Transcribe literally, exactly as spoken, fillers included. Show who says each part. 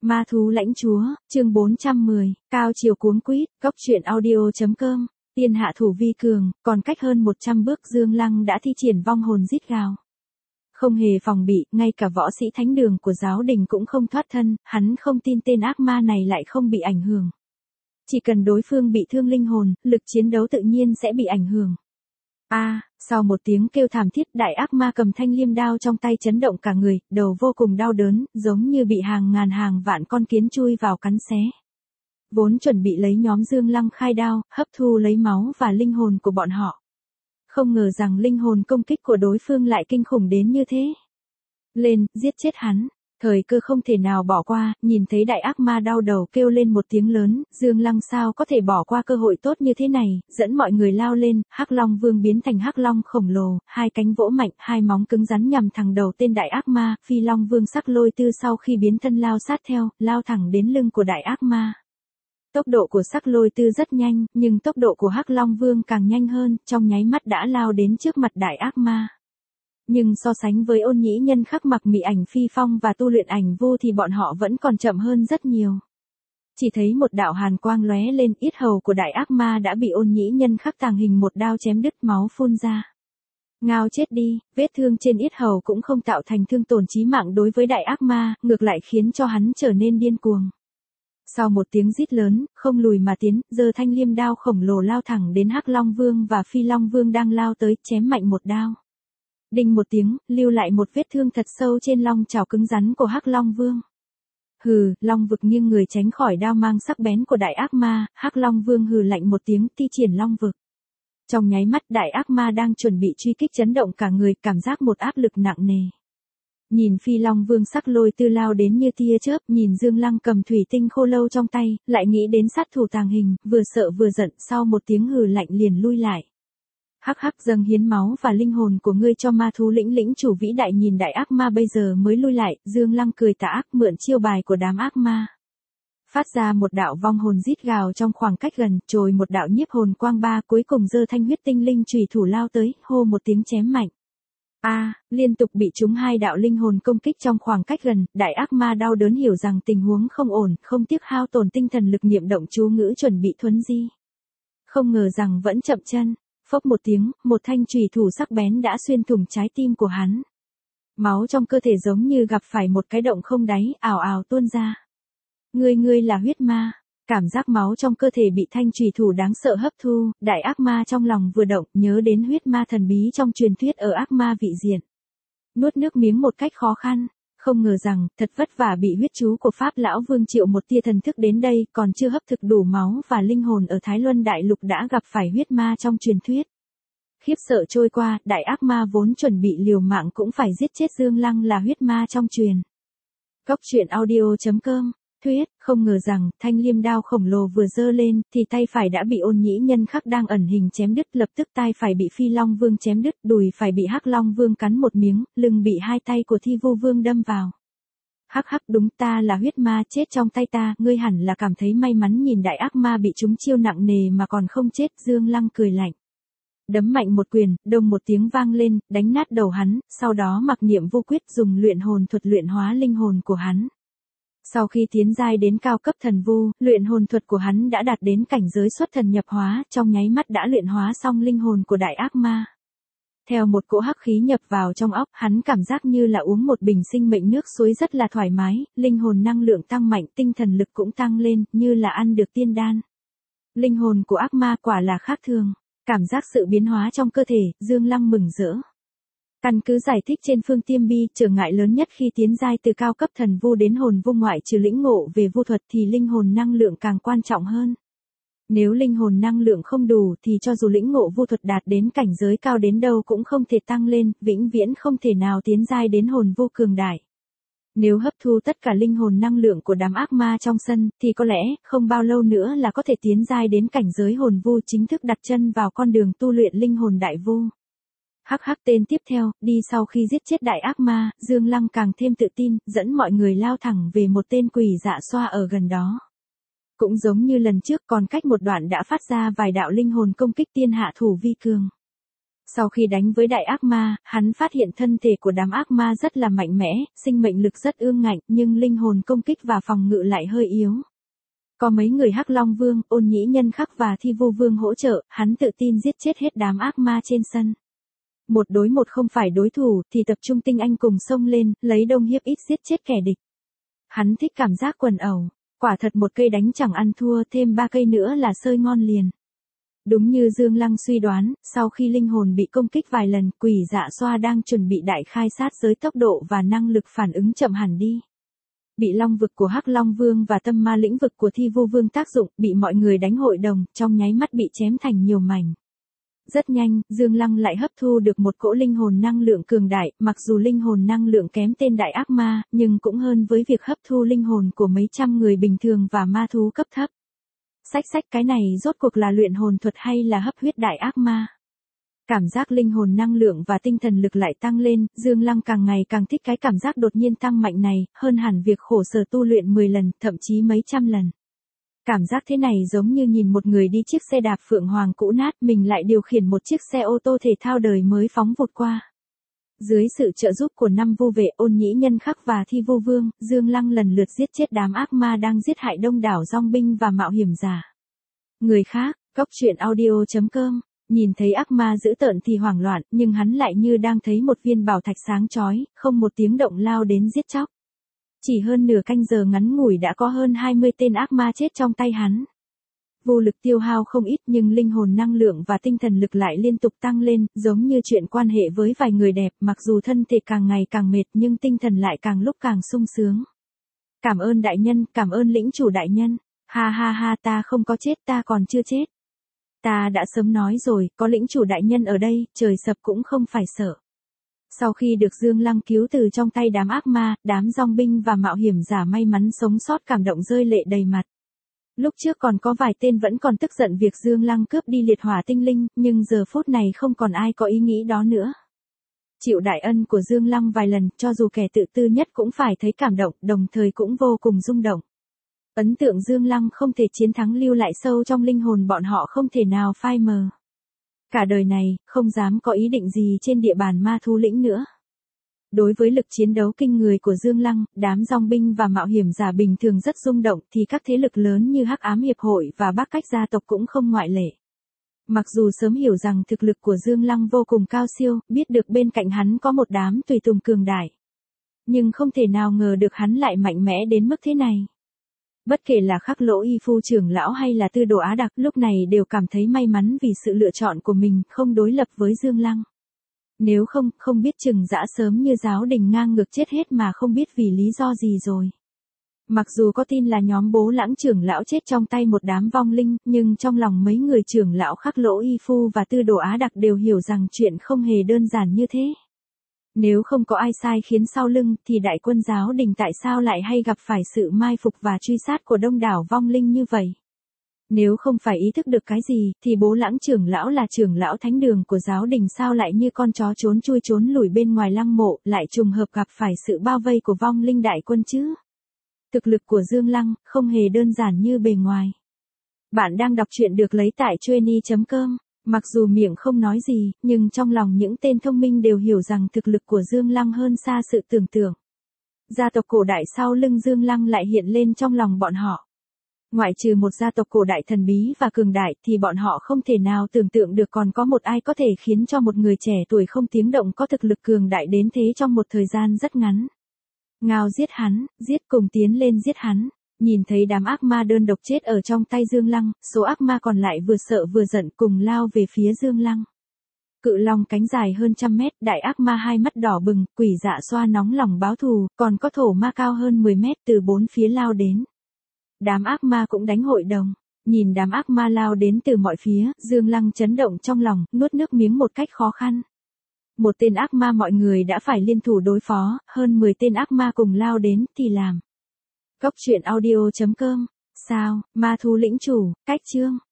Speaker 1: Ma thú lãnh chúa, chương bốn trăm mười, cao chiều cuống quýt, cốc truyện audio.com, tiên hạ thủ vi cường, còn cách hơn một trăm bước Dương Lăng đã thi triển vong hồn rít gào. Không hề phòng bị, ngay cả võ sĩ thánh đường của giáo đình cũng không thoát thân, hắn không tin tên ác ma này lại không bị ảnh hưởng. Chỉ cần đối phương bị thương linh hồn, lực chiến đấu tự nhiên sẽ bị ảnh hưởng. A, à, sau một tiếng kêu thảm thiết, đại ác ma cầm thanh liêm đao trong tay chấn động cả người, đầu vô cùng đau đớn, giống như bị hàng ngàn hàng vạn con kiến chui vào cắn xé. Vốn chuẩn bị lấy nhóm Dương Lăng khai đao, hấp thu lấy máu và linh hồn của bọn họ. Không ngờ rằng linh hồn công kích của đối phương lại kinh khủng đến như thế. Lên, giết chết hắn. Thời cơ không thể nào bỏ qua, nhìn thấy đại ác ma đau đầu kêu lên một tiếng lớn, Dương Lăng sao có thể bỏ qua cơ hội tốt như thế này, dẫn mọi người lao lên, Hắc Long Vương biến thành Hắc Long khổng lồ, hai cánh vỗ mạnh, hai móng cứng rắn nhằm thẳng đầu tên đại ác ma, Phi Long Vương Sắc Lôi Tư sau khi biến thân lao sát theo, lao thẳng đến lưng của đại ác ma. Tốc độ của Sắc Lôi Tư rất nhanh, nhưng tốc độ của Hắc Long Vương càng nhanh hơn, trong nháy mắt đã lao đến trước mặt đại ác ma. Nhưng so sánh với Ôn Nhĩ Nhân khắc mặc mị ảnh phi phong và tu luyện ảnh vu thì bọn họ vẫn còn chậm hơn rất nhiều. Chỉ thấy một đạo hàn quang lóe lên, yết hầu của đại ác ma đã bị Ôn Nhĩ Nhân khắc tàng hình một đao chém đứt, máu phun ra. Ngao chết đi, vết thương trên yết hầu cũng không tạo thành thương tổn chí mạng đối với đại ác ma, ngược lại khiến cho hắn trở nên điên cuồng. Sau một tiếng rít lớn, không lùi mà tiến, giơ thanh liêm đao khổng lồ lao thẳng đến Hắc Long Vương và Phi Long Vương đang lao tới, chém mạnh một đao. Đinh một tiếng, lưu lại một vết thương thật sâu trên long chảo cứng rắn của Hắc Long Vương. Hừ, Long vực nghiêng người tránh khỏi đao mang sắc bén của đại ác ma, Hắc Long Vương hừ lạnh một tiếng, thi triển long vực. Trong nháy mắt đại ác ma đang chuẩn bị truy kích chấn động cả người, cảm giác một áp lực nặng nề. Nhìn Phi Long Vương Sắc Lôi Tư lao đến như tia chớp, nhìn Dương Lăng cầm thủy tinh khô lâu trong tay, lại nghĩ đến sát thủ tàng hình, vừa sợ vừa giận, sau một tiếng hừ lạnh liền lui lại. Hắc hắc, dâng hiến máu và linh hồn của ngươi cho ma thú lĩnh lĩnh chủ vĩ đại. Nhìn đại ác ma bây giờ mới lui lại, Dương Lăng cười tà ác mượn chiêu bài của đám ác ma. Phát ra một đạo vong hồn rít gào trong khoảng cách gần, trồi một đạo nhiếp hồn quang ba, cuối cùng giơ thanh huyết tinh linh chùy thủ lao tới, hô một tiếng chém mạnh. A, à, liên tục bị trúng hai đạo linh hồn công kích trong khoảng cách gần, đại ác ma đau đớn hiểu rằng tình huống không ổn, không tiếc hao tổn tinh thần lực niệm động chú ngữ chuẩn bị thuấn di. Không ngờ rằng vẫn chậm chân. Phốc một tiếng, một thanh chùy thủ sắc bén đã xuyên thủng trái tim của hắn. Máu trong cơ thể giống như gặp phải một cái động không đáy, ào ào tuôn ra. Ngươi ngươi là huyết ma. Cảm giác máu trong cơ thể bị thanh chùy thủ đáng sợ hấp thu, đại ác ma trong lòng vừa động, nhớ đến huyết ma thần bí trong truyền thuyết ở ác ma vị diện. Nuốt nước miếng một cách khó khăn. Không ngờ rằng, thật vất vả bị huyết chú của Pháp Lão Vương triệu một tia thần thức đến đây, còn chưa hấp thực đủ máu và linh hồn ở Thái Luân Đại Lục đã gặp phải huyết ma trong truyền thuyết. Khiếp sợ trôi qua, đại ác ma vốn chuẩn bị liều mạng cũng phải giết chết Dương Lăng là huyết ma trong truyền. Cốc truyện audio.com, thuyết, không ngờ rằng, thanh liêm đao khổng lồ vừa giơ lên, thì tay phải đã bị Ôn Nhĩ Nhân khắc đang ẩn hình chém đứt, lập tức tay phải bị Phi Long Vương chém đứt, đùi phải bị Hắc Long Vương cắn một miếng, lưng bị hai tay của Thi Vu Vương đâm vào. Hắc hắc, đúng, ta là huyết ma, chết trong tay ta, ngươi hẳn là cảm thấy may mắn. Nhìn đại ác ma bị trúng chiêu nặng nề mà còn không chết, Dương Lăng cười lạnh. Đấm mạnh một quyền, đông một tiếng vang lên, đánh nát đầu hắn, sau đó mặc niệm vô quyết dùng luyện hồn thuật luyện hóa linh hồn của hắn. Sau khi tiến giai đến cao cấp thần vu, luyện hồn thuật của hắn đã đạt đến cảnh giới xuất thần nhập hóa, trong nháy mắt đã luyện hóa xong linh hồn của đại ác ma. Theo một cỗ hắc khí nhập vào trong óc, hắn cảm giác như là uống một bình sinh mệnh nước suối rất là thoải mái, linh hồn năng lượng tăng mạnh, tinh thần lực cũng tăng lên, như là ăn được tiên đan. Linh hồn của ác ma quả là khác thường, cảm giác sự biến hóa trong cơ thể, Dương Lăng mừng rỡ. Căn cứ giải thích trên phương tiêm bi, trở ngại lớn nhất khi tiến giai từ cao cấp thần vu đến hồn vu ngoại trừ lĩnh ngộ về vu thuật thì linh hồn năng lượng càng quan trọng hơn. Nếu linh hồn năng lượng không đủ thì cho dù lĩnh ngộ vu thuật đạt đến cảnh giới cao đến đâu cũng không thể tăng lên, vĩnh viễn không thể nào tiến giai đến hồn vu cường đại. Nếu hấp thu tất cả linh hồn năng lượng của đám ác ma trong sân, thì có lẽ, không bao lâu nữa là có thể tiến giai đến cảnh giới hồn vu, chính thức đặt chân vào con đường tu luyện linh hồn đại vu. Hắc hắc, tên tiếp theo, đi sau khi giết chết đại ác ma, Dương Lăng càng thêm tự tin, dẫn mọi người lao thẳng về một tên quỷ dạ xoa ở gần đó. Cũng giống như lần trước, còn cách một đoạn đã phát ra vài đạo linh hồn công kích tiên hạ thủ vi cường. Sau khi đánh với đại ác ma, hắn phát hiện thân thể của đám ác ma rất là mạnh mẽ, sinh mệnh lực rất ương ngạnh, nhưng linh hồn công kích và phòng ngự lại hơi yếu. Có mấy người Hắc Long Vương, Ôn Nhĩ Nhân Khắc và Thi Vu Vương hỗ trợ, hắn tự tin giết chết hết đám ác ma trên sân. Một đối một không phải đối thủ, thì tập trung tinh anh cùng xông lên, lấy đông hiếp ít giết chết kẻ địch. Hắn thích cảm giác quần ẩu, quả thật một cây đánh chẳng ăn thua, thêm ba cây nữa là xơi ngon liền. Đúng như Dương Lăng suy đoán, sau khi linh hồn bị công kích vài lần, Quỷ Dạ Xoa đang chuẩn bị đại khai sát giới, tốc độ và năng lực phản ứng chậm hẳn đi. Bị long vực của Hắc Long Vương và tâm ma lĩnh vực của Thi Vu Vương tác dụng, bị mọi người đánh hội đồng, trong nháy mắt bị chém thành nhiều mảnh. Rất nhanh, Dương Lăng lại hấp thu được một cỗ linh hồn năng lượng cường đại, mặc dù linh hồn năng lượng kém tên đại ác ma, nhưng cũng hơn với việc hấp thu linh hồn của mấy trăm người bình thường và ma thú cấp thấp. Sách sách cái này rốt cuộc là luyện hồn thuật hay là hấp huyết đại ác ma? Cảm giác linh hồn năng lượng và tinh thần lực lại tăng lên, Dương Lăng càng ngày càng thích cái cảm giác đột nhiên tăng mạnh này, hơn hẳn việc khổ sở tu luyện mười lần, thậm chí mấy trăm lần. Cảm giác thế này giống như nhìn một người đi chiếc xe đạp Phượng Hoàng cũ nát, mình lại điều khiển một chiếc xe ô tô thể thao đời mới phóng vụt qua. Dưới sự trợ giúp của năm vu vệ, Ôn Nhĩ Nhân Khắc và Thi Vu Vương, Dương Lăng lần lượt giết chết đám ác ma đang giết hại đông đảo dong binh và mạo hiểm giả. Người khác, Cốc Truyện Audio chấm com, nhìn thấy ác ma dữ tợn thì hoảng loạn, nhưng hắn lại như đang thấy một viên bảo thạch sáng chói, không một tiếng động lao đến giết chóc. Chỉ hơn nửa canh giờ ngắn ngủi đã có hơn hai mươi tên ác ma chết trong tay hắn. Vô lực tiêu hao không ít nhưng linh hồn năng lượng và tinh thần lực lại liên tục tăng lên, giống như chuyện quan hệ với vài người đẹp, mặc dù thân thể càng ngày càng mệt nhưng tinh thần lại càng lúc càng sung sướng. Cảm ơn đại nhân, cảm ơn lĩnh chủ đại nhân. Ha ha ha, ta không có chết, ta còn chưa chết. Ta đã sớm nói rồi, có lĩnh chủ đại nhân ở đây, trời sập cũng không phải sợ. Sau khi được Dương Lăng cứu từ trong tay đám ác ma, đám dong binh và mạo hiểm giả may mắn sống sót cảm động rơi lệ đầy mặt. Lúc trước còn có vài tên vẫn còn tức giận việc Dương Lăng cướp đi liệt hỏa tinh linh, nhưng giờ phút này không còn ai có ý nghĩ đó nữa. Chịu đại ân của Dương Lăng vài lần, cho dù kẻ tự tư nhất cũng phải thấy cảm động, đồng thời cũng vô cùng rung động. Ấn tượng Dương Lăng không thể chiến thắng lưu lại sâu trong linh hồn bọn họ, không thể nào phai mờ. Cả đời này, không dám có ý định gì trên địa bàn ma thú lĩnh nữa. Đối với lực chiến đấu kinh người của Dương Lăng, đám dong binh và mạo hiểm giả bình thường rất rung động, thì các thế lực lớn như Hắc Ám Hiệp hội và Bắc Cách gia tộc cũng không ngoại lệ. Mặc dù sớm hiểu rằng thực lực của Dương Lăng vô cùng cao siêu, biết được bên cạnh hắn có một đám tùy tùng cường đại, nhưng không thể nào ngờ được hắn lại mạnh mẽ đến mức thế này. Bất kể là Khắc Lỗ Y Phu trưởng lão hay là Tư Đồ Á Đặc, lúc này đều cảm thấy may mắn vì sự lựa chọn của mình, không đối lập với Dương Lăng. Nếu không, không biết chừng dã sớm như giáo đình ngang ngược chết hết mà không biết vì lý do gì rồi. Mặc dù có tin là nhóm Bố Lãng trưởng lão chết trong tay một đám vong linh, nhưng trong lòng mấy người trưởng lão Khắc Lỗ Y Phu và Tư Đồ Á Đặc đều hiểu rằng chuyện không hề đơn giản như thế. Nếu không có ai sai khiến sau lưng, thì đại quân giáo đình tại sao lại hay gặp phải sự mai phục và truy sát của đông đảo vong linh như vậy? Nếu không phải ý thức được cái gì, thì Bố Lãng trưởng lão là trưởng lão thánh đường của giáo đình sao lại như con chó trốn chui trốn lủi bên ngoài lăng mộ, lại trùng hợp gặp phải sự bao vây của vong linh đại quân chứ? Thực lực của Dương Lăng, không hề đơn giản như bề ngoài. Bạn đang đọc truyện được lấy tại Chueny chấm com. Mặc dù miệng không nói gì, nhưng trong lòng những tên thông minh đều hiểu rằng thực lực của Dương Lăng hơn xa sự tưởng tượng. Gia tộc cổ đại sau lưng Dương Lăng lại hiện lên trong lòng bọn họ. Ngoại trừ một gia tộc cổ đại thần bí và cường đại thì bọn họ không thể nào tưởng tượng được còn có một ai có thể khiến cho một người trẻ tuổi không tiếng động có thực lực cường đại đến thế trong một thời gian rất ngắn. Ngao giết hắn, giết cùng tiến lên giết hắn. Nhìn thấy đám ác ma đơn độc chết ở trong tay Dương Lăng, số ác ma còn lại vừa sợ vừa giận cùng lao về phía Dương Lăng. Cự long cánh dài hơn trăm mét, đại ác ma hai mắt đỏ bừng, Quỷ Dạ Xoa nóng lòng báo thù, còn có thổ ma cao hơn mười mét từ bốn phía lao đến. Đám ác ma cũng đánh hội đồng. Nhìn đám ác ma lao đến từ mọi phía, Dương Lăng chấn động trong lòng, nuốt nước miếng một cách khó khăn. Một tên ác ma mọi người đã phải liên thủ đối phó, hơn mười tên ác ma cùng lao đến thì làm. Cốc Truyện Audio chấm com. Sao, ma thú lĩnh chủ, cách chương.